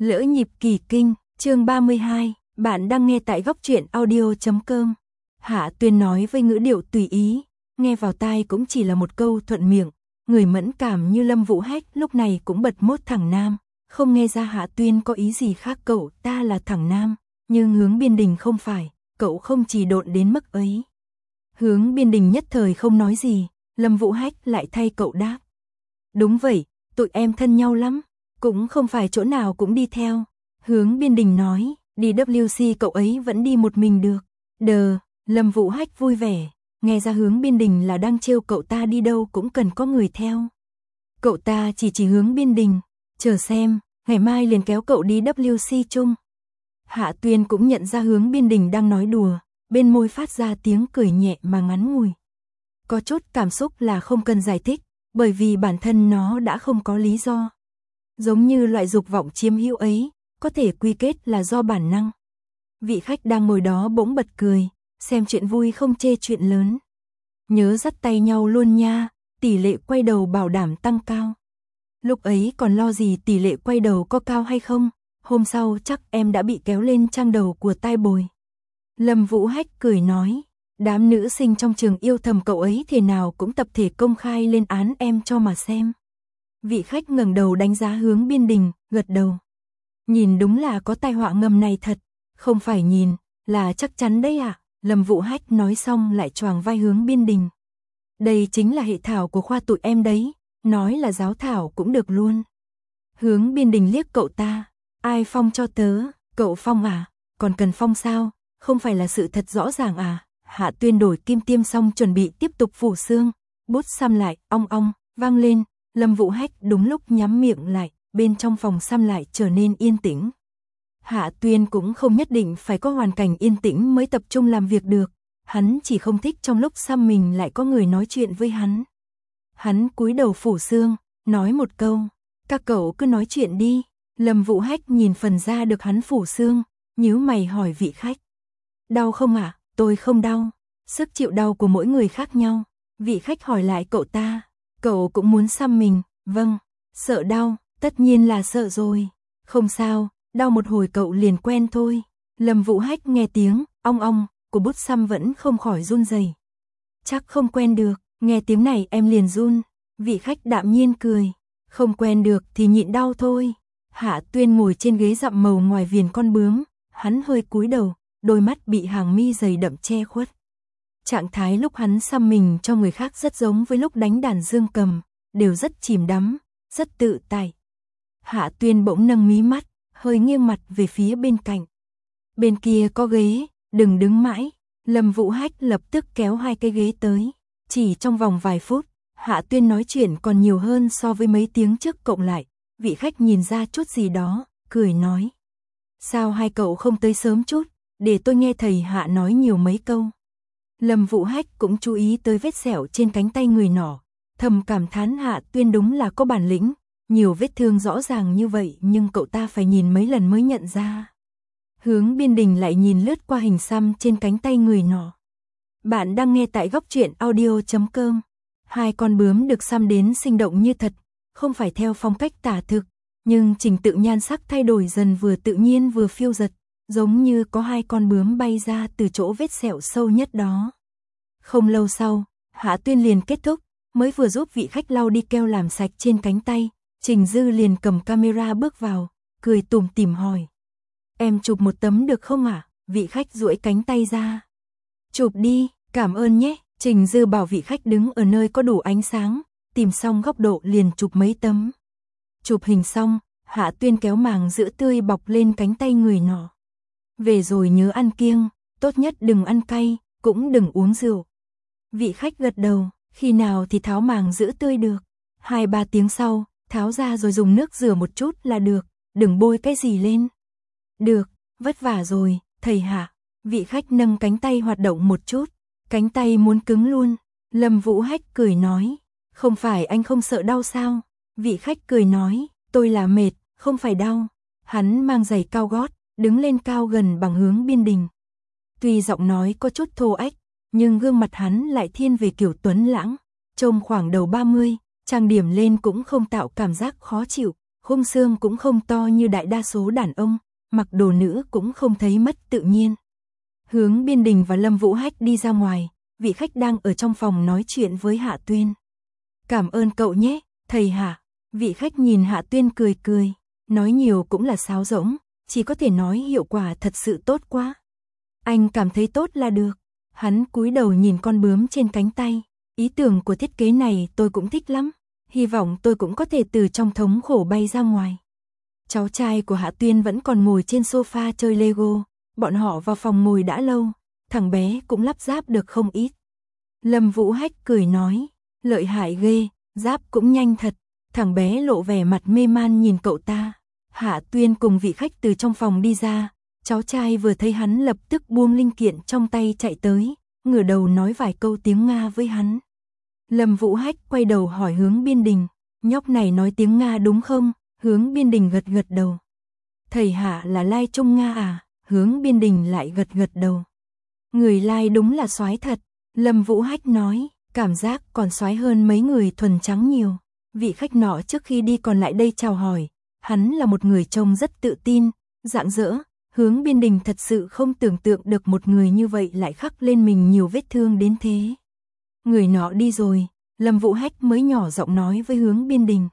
Lỡ nhịp kỳ kinh, chương 32, bạn đang nghe tại góc truyện audio.com. Hạ Tuyên nói với ngữ điệu tùy ý, nghe vào tai cũng chỉ là một câu thuận miệng, người mẫn cảm như Lâm Vũ Hách lúc này cũng bật mốt thẳng nam, không nghe ra Hạ Tuyên có ý gì khác. Cậu ta là thẳng nam, nhưng Hướng Biên Đình không phải, cậu không chỉ độn đến mức ấy. Hướng Biên Đình nhất thời không nói gì, Lâm Vũ Hách lại thay cậu đáp. Đúng vậy, tụi em thân nhau lắm, cũng không phải chỗ nào cũng đi theo. Hướng Biên Đình nói, đi WC cậu ấy vẫn đi một mình được. Lâm Vũ Hách vui vẻ, nghe ra Hướng Biên Đình là đang trêu cậu ta đi đâu cũng cần có người theo. Cậu ta chỉ Hướng Biên Đình, chờ xem, ngày mai liền kéo cậu đi WC chung. Hạ Tuyên cũng nhận ra Hướng Biên Đình đang nói đùa, bên môi phát ra tiếng cười nhẹ mà ngắn ngủi. Có chút cảm xúc là không cần giải thích, bởi vì bản thân nó đã không có lý do. Giống như loại dục vọng chiếm hữu ấy, có thể quy kết là do bản năng. Vị khách đang ngồi đó bỗng bật cười, xem chuyện vui không chê chuyện lớn. Nhớ dắt tay nhau luôn nha, tỷ lệ quay đầu bảo đảm tăng cao. Lúc ấy còn lo gì tỷ lệ quay đầu có cao hay không, hôm sau chắc em đã bị kéo lên trang đầu của tai bồi. Lâm Vũ Hách cười nói, đám nữ sinh trong trường yêu thầm cậu ấy thế nào cũng tập thể công khai lên án em cho mà xem. Vị khách ngẩng đầu đánh giá Hướng Biên Đình, gật đầu. Nhìn đúng là có tai họa ngầm này thật, không phải nhìn, là chắc chắn đấy ạ. Lâm Vũ Hách nói xong lại choàng vai Hướng Biên Đình. Đây chính là hệ thảo của khoa tụi em đấy, nói là giáo thảo cũng được luôn. Hướng Biên Đình liếc cậu ta, ai phong cho tớ, cậu phong à, còn cần phong sao, không phải là sự thật rõ ràng à. Hạ Tuyên đổi kim tiêm xong chuẩn bị tiếp tục phủ xương, bút xăm lại, ong ong, vang lên. Lâm Vũ Hách đúng lúc nhắm miệng lại, bên trong phòng xăm lại trở nên yên tĩnh. Hạ Tuyên cũng không nhất định phải có hoàn cảnh yên tĩnh mới tập trung làm việc được, hắn chỉ không thích trong lúc xăm mình lại có người nói chuyện với hắn. Hắn cúi đầu phủ xương, nói một câu, các cậu cứ nói chuyện đi. Lâm Vũ Hách nhìn phần da được hắn phủ xương, nhíu mày hỏi vị khách. Đau không ạ? Tôi không đau, sức chịu đau của mỗi người khác nhau. Vị khách hỏi lại cậu ta, cậu cũng muốn xăm mình? Vâng. Sợ đau? Tất nhiên là sợ rồi. Không sao, đau một hồi cậu liền quen thôi. Lâm Vũ Hách nghe tiếng ong ong của bút xăm vẫn không khỏi run rẩy. Chắc không quen được, nghe tiếng này em liền run. Vị khách đạm nhiên cười, không quen được thì nhịn đau thôi. Hạ Tuyên ngồi trên ghế dặm màu ngoài viền con bướm, hắn hơi cúi đầu, đôi mắt bị hàng mi dày đậm che khuất. Trạng thái lúc hắn xăm mình cho người khác rất giống với lúc đánh đàn dương cầm, đều rất chìm đắm, rất tự tại. Hạ Tuyên bỗng nâng mí mắt, hơi nghiêng mặt về phía bên cạnh. Bên kia có ghế, đừng đứng mãi. Lâm Vũ Hách lập tức kéo hai cái ghế tới. Chỉ trong vòng vài phút, Hạ Tuyên nói chuyện còn nhiều hơn so với mấy tiếng trước cộng lại. Vị khách nhìn ra chút gì đó, cười nói. Sao hai cậu không tới sớm chút, để tôi nghe thầy Hạ nói nhiều mấy câu. Lâm Vũ Hách cũng chú ý tới vết sẹo trên cánh tay người nọ, thầm cảm thán Hạ Tuyên đúng là có bản lĩnh, nhiều vết thương rõ ràng như vậy nhưng cậu ta phải nhìn mấy lần mới nhận ra. Hướng Biên Đình lại nhìn lướt qua hình xăm trên cánh tay người nọ. Bạn đang nghe tại góc truyện audio.com. Hai con bướm được xăm đến sinh động như thật, không phải theo phong cách tả thực, nhưng trình tự nhan sắc thay đổi dần vừa tự nhiên vừa phiêu dật, giống như có hai con bướm bay ra từ chỗ vết sẹo sâu nhất đó. Không lâu sau, Hạ Tuyên liền kết thúc, mới vừa giúp vị khách lau đi keo làm sạch trên cánh tay, Trình Dư liền cầm camera bước vào, cười tủm tỉm hỏi. Em chụp một tấm được không ạ? Vị khách duỗi cánh tay ra. Chụp đi, cảm ơn nhé. Trình Dư bảo vị khách đứng ở nơi có đủ ánh sáng, tìm xong góc độ liền chụp mấy tấm. Chụp hình xong, Hạ Tuyên kéo màng sữa tươi bọc lên cánh tay người nọ. Về rồi nhớ ăn kiêng, tốt nhất đừng ăn cay, cũng đừng uống rượu. Vị khách gật đầu, khi nào thì tháo màng sữa tươi được. 2-3 tiếng sau, tháo ra rồi dùng nước rửa một chút là được, đừng bôi cái gì lên. Được, vất vả rồi, thầy Hạ. Vị khách nâng cánh tay hoạt động một chút, cánh tay muốn cứng luôn. Lâm Vũ Hách cười nói, không phải anh không sợ đau sao? Vị khách cười nói, tôi là mệt, không phải đau. Hắn mang giày cao gót, đứng lên cao gần bằng Hướng Biên Đình. Tuy giọng nói có chút thô ách, nhưng gương mặt hắn lại thiên về kiểu tuấn lãng, trông khoảng đầu 30, trang điểm lên cũng không tạo cảm giác khó chịu, khung xương cũng không to như đại đa số đàn ông, mặc đồ nữ cũng không thấy mất tự nhiên. Hướng Biên Đình và Lâm Vũ Hách đi ra ngoài, vị khách đang ở trong phòng nói chuyện với Hạ Tuyên. Cảm ơn cậu nhé, thầy Hạ. Vị khách nhìn Hạ Tuyên cười cười, nói nhiều cũng là sáo rỗng, chỉ có thể nói hiệu quả thật sự tốt quá. Anh cảm thấy tốt là được. Hắn cúi đầu nhìn con bướm trên cánh tay, ý tưởng của thiết kế này tôi cũng thích lắm, hy vọng tôi cũng có thể từ trong thống khổ bay ra ngoài. Cháu trai của Hạ Tuyên vẫn còn ngồi trên sofa chơi Lego, bọn họ vào phòng ngồi đã lâu, thằng bé cũng lắp ráp được không ít. Lâm Vũ Hách cười nói, lợi hại ghê, ráp cũng nhanh thật. Thằng bé lộ vẻ mặt mê man nhìn cậu ta. Hạ Tuyên cùng vị khách từ trong phòng đi ra, cháu trai vừa thấy hắn lập tức buông linh kiện trong tay chạy tới, ngửa đầu nói vài câu tiếng Nga với hắn. Lâm Vũ Hách quay đầu hỏi Hướng Biên Đình, nhóc này nói tiếng Nga đúng không? Hướng Biên Đình gật gật đầu. Thầy Hạ là Lai Trung Nga à? Hướng Biên Đình lại gật gật đầu. Người Lai đúng là soái thật. Lâm Vũ Hách nói, cảm giác còn soái hơn mấy người thuần trắng nhiều. Vị khách nọ trước khi đi còn lại đây chào hỏi, hắn là một người trông rất tự tin, rạng rỡ. Hướng Biên Đình thật sự không tưởng tượng được một người như vậy lại khắc lên mình nhiều vết thương đến thế. Người nọ đi rồi, Lâm Vũ Hách mới nhỏ giọng nói với Hướng Biên Đình.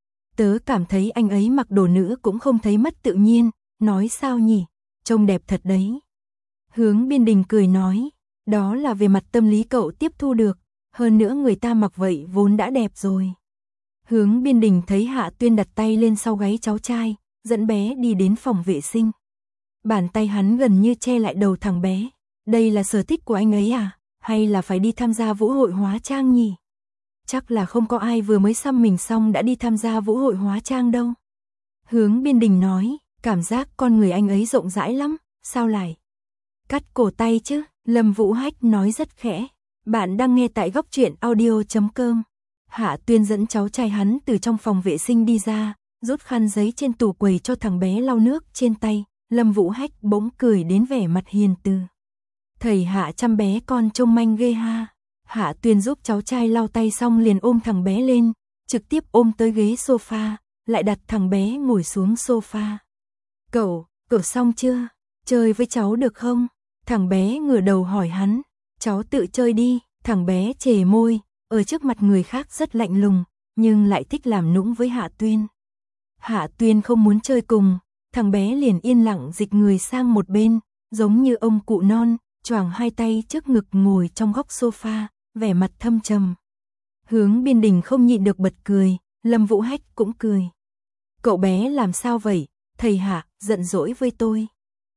Tớ cảm thấy anh ấy mặc đồ nữ cũng không thấy mất tự nhiên, nói sao nhỉ, trông đẹp thật đấy. Hướng Biên Đình cười nói, đó là về mặt tâm lý cậu tiếp thu được, hơn nữa người ta mặc vậy vốn đã đẹp rồi. Hướng Biên Đình thấy Hạ Tuyên đặt tay lên sau gáy cháu trai, dẫn bé đi đến phòng vệ sinh. Bàn tay hắn gần như che lại đầu thằng bé. Đây là sở thích của anh ấy à? Hay là phải đi tham gia vũ hội hóa trang nhỉ? Chắc là không có ai vừa mới xăm mình xong đã đi tham gia vũ hội hóa trang đâu. Hướng Biên Đình nói, cảm giác con người anh ấy rộng rãi lắm, sao lại cắt cổ tay chứ? Lâm Vũ Hách nói rất khẽ. Bạn đang nghe tại góc truyện audio.com. Hạ Tuyên dẫn cháu trai hắn từ trong phòng vệ sinh đi ra, rút khăn giấy trên tủ quầy cho thằng bé lau nước trên tay. Lâm Vũ Hách bỗng cười đến vẻ mặt hiền từ. Thầy Hạ chăm bé con trông manh ghê ha. Hạ Tuyên giúp cháu trai lau tay xong liền ôm thằng bé lên, trực tiếp ôm tới ghế sofa, lại đặt thằng bé ngồi xuống sofa. Cậu xong chưa? Chơi với cháu được không? Thằng bé ngửa đầu hỏi hắn. Cháu tự chơi đi. Thằng bé chề môi, ở trước mặt người khác rất lạnh lùng, nhưng lại thích làm nũng với Hạ Tuyên. Hạ Tuyên không muốn chơi cùng, thằng bé liền yên lặng dịch người sang một bên, giống như ông cụ non, choàng hai tay trước ngực ngồi trong góc sofa, vẻ mặt thâm trầm. Hướng Biên Đình không nhịn được bật cười, Lâm Vũ Hách cũng cười. Cậu bé làm sao vậy? Thầy Hạ giận dỗi với tôi.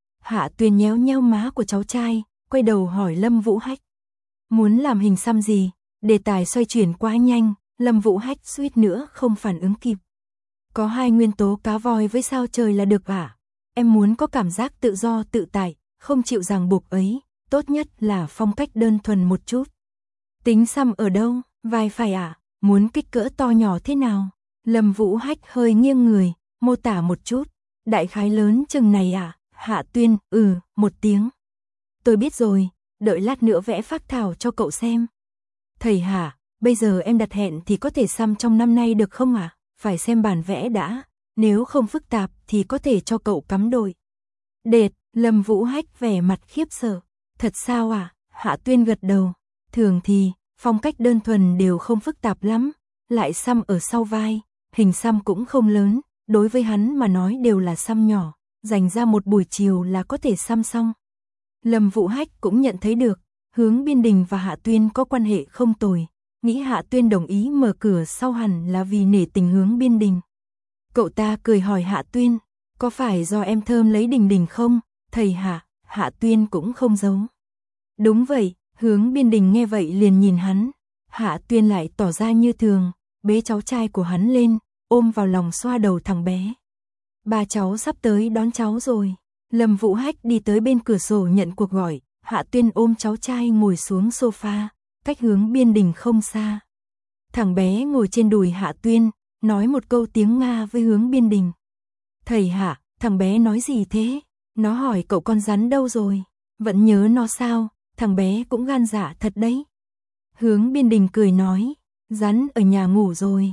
Hạ Tuyên nhéo nhéo má của cháu trai, quay đầu hỏi Lâm Vũ Hách. Muốn làm hình xăm gì? Đề tài xoay chuyển quá nhanh, Lâm Vũ Hách suýt nữa không phản ứng kịp. Có 2 nguyên tố cá voi với sao trời là được à? Em muốn có cảm giác tự do tự tại, không chịu ràng buộc ấy, tốt nhất là phong cách đơn thuần một chút. Tính xăm ở đâu? Vai phải à? Muốn kích cỡ to nhỏ thế nào? Lâm Vũ Hách hơi nghiêng người, mô tả một chút. Đại khái lớn chừng này à? Hạ Tuyên, một tiếng. Tôi biết rồi, đợi lát nữa vẽ phác thảo cho cậu xem. Thầy Hạ, bây giờ em đặt hẹn thì có thể xăm trong năm nay được không ạ? Phải xem bản vẽ đã, nếu không phức tạp thì có thể cho cậu cắm đội. Đệt, Lâm Vũ Hách vẻ mặt khiếp sợ. Thật sao à? Hạ Tuyên gật đầu. Thường thì, phong cách đơn thuần đều không phức tạp lắm, lại xăm ở sau vai, hình xăm cũng không lớn, đối với hắn mà nói đều là xăm nhỏ, dành ra một buổi chiều là có thể xăm xong. Lâm Vũ Hách cũng nhận thấy được, Hướng Biên Đình và Hạ Tuyên có quan hệ không tồi, nghĩ Hạ Tuyên đồng ý mở cửa sau hẳn là vì nể tình Hướng Biên Đình. Cậu ta cười hỏi Hạ Tuyên, có phải do em thơm lấy Đình Đình không? Thầy Hạ, Hạ Tuyên cũng không giấu. Đúng vậy, Hướng Biên Đình nghe vậy liền nhìn hắn, Hạ Tuyên lại tỏ ra như thường, bế cháu trai của hắn lên, ôm vào lòng xoa đầu thằng bé. Ba cháu sắp tới đón cháu rồi. Lâm Vũ Hách đi tới bên cửa sổ nhận cuộc gọi, Hạ Tuyên ôm cháu trai ngồi xuống sofa, cách Hướng Biên Đình không xa. Thằng bé ngồi trên đùi Hạ Tuyên, nói một câu tiếng Nga với Hướng Biên Đình. Thầy Hạ, thằng bé nói gì thế? Nó hỏi cậu con rắn đâu rồi? Vẫn nhớ nó sao? Thằng bé cũng gan dạ thật đấy. Hướng Biên Đình cười nói, rắn ở nhà ngủ rồi.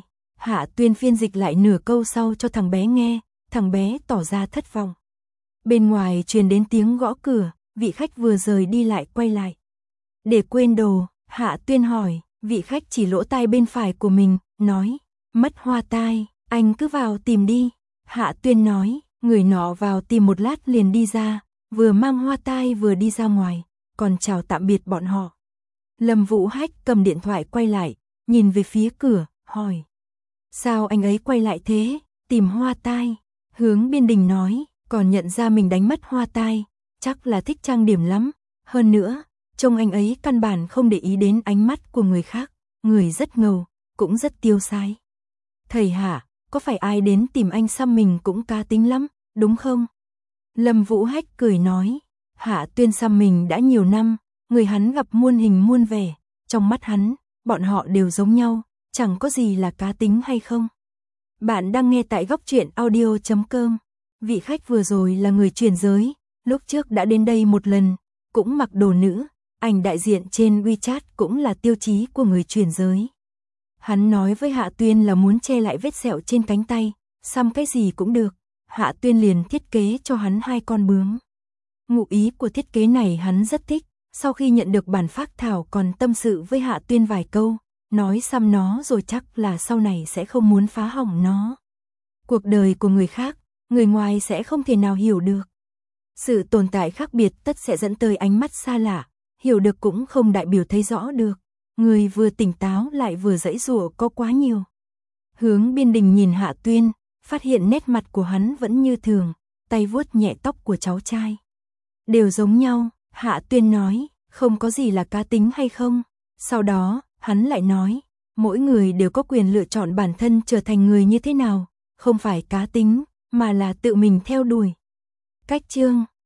Hạ Tuyên phiên dịch lại nửa câu sau cho thằng bé nghe, thằng bé tỏ ra thất vọng. Bên ngoài truyền đến tiếng gõ cửa, vị khách vừa rời đi lại quay lại. Để quên đồ, Hạ Tuyên hỏi, vị khách chỉ lỗ tai bên phải của mình, nói, mất hoa tai, anh cứ vào tìm đi. Hạ Tuyên nói, người nọ vào tìm một lát liền đi ra, vừa mang hoa tai vừa đi ra ngoài, còn chào tạm biệt bọn họ. Lâm Vũ Hách cầm điện thoại quay lại, nhìn về phía cửa, hỏi. Sao anh ấy quay lại thế, tìm hoa tai? Hướng Biên Đình nói, còn nhận ra mình đánh mất hoa tai, chắc là thích trang điểm lắm. Hơn nữa, trông anh ấy căn bản không để ý đến ánh mắt của người khác, người rất ngầu, cũng rất tiêu sái. Thầy Hạ, có phải ai đến tìm anh xăm mình cũng cá tính lắm, đúng không? Lâm Vũ Hách cười nói, Hạ Tuyên xăm mình đã nhiều năm, người hắn gặp muôn hình muôn vẻ, trong mắt hắn, bọn họ đều giống nhau, chẳng có gì là cá tính hay không. Bạn đang nghe tại góc truyện audio.com. Vị khách vừa rồi là người chuyển giới, lúc trước đã đến đây một lần, cũng mặc đồ nữ, ảnh đại diện trên WeChat cũng là tiêu chí của người chuyển giới. Hắn nói với Hạ Tuyên là muốn che lại vết sẹo trên cánh tay, xăm cái gì cũng được. Hạ Tuyên liền thiết kế cho hắn 2 con bướm. Ngụ ý của thiết kế này hắn rất thích, sau khi nhận được bản phác thảo còn tâm sự với Hạ Tuyên vài câu, nói xăm nó rồi chắc là sau này sẽ không muốn phá hỏng nó. Cuộc đời của người khác, người ngoài sẽ không thể nào hiểu được. Sự tồn tại khác biệt tất sẽ dẫn tới ánh mắt xa lạ, hiểu được cũng không đại biểu thấy rõ được. Người vừa tỉnh táo lại vừa giãy giụa có quá nhiều. Hướng Biên Đình nhìn Hạ Tuyên, phát hiện nét mặt của hắn vẫn như thường, tay vuốt nhẹ tóc của cháu trai. Đều giống nhau, Hạ Tuyên nói, không có gì là cá tính hay không. Sau đó, hắn lại nói, mỗi người đều có quyền lựa chọn bản thân trở thành người như thế nào, không phải cá tính, mà là tự mình theo đuổi. Cách chương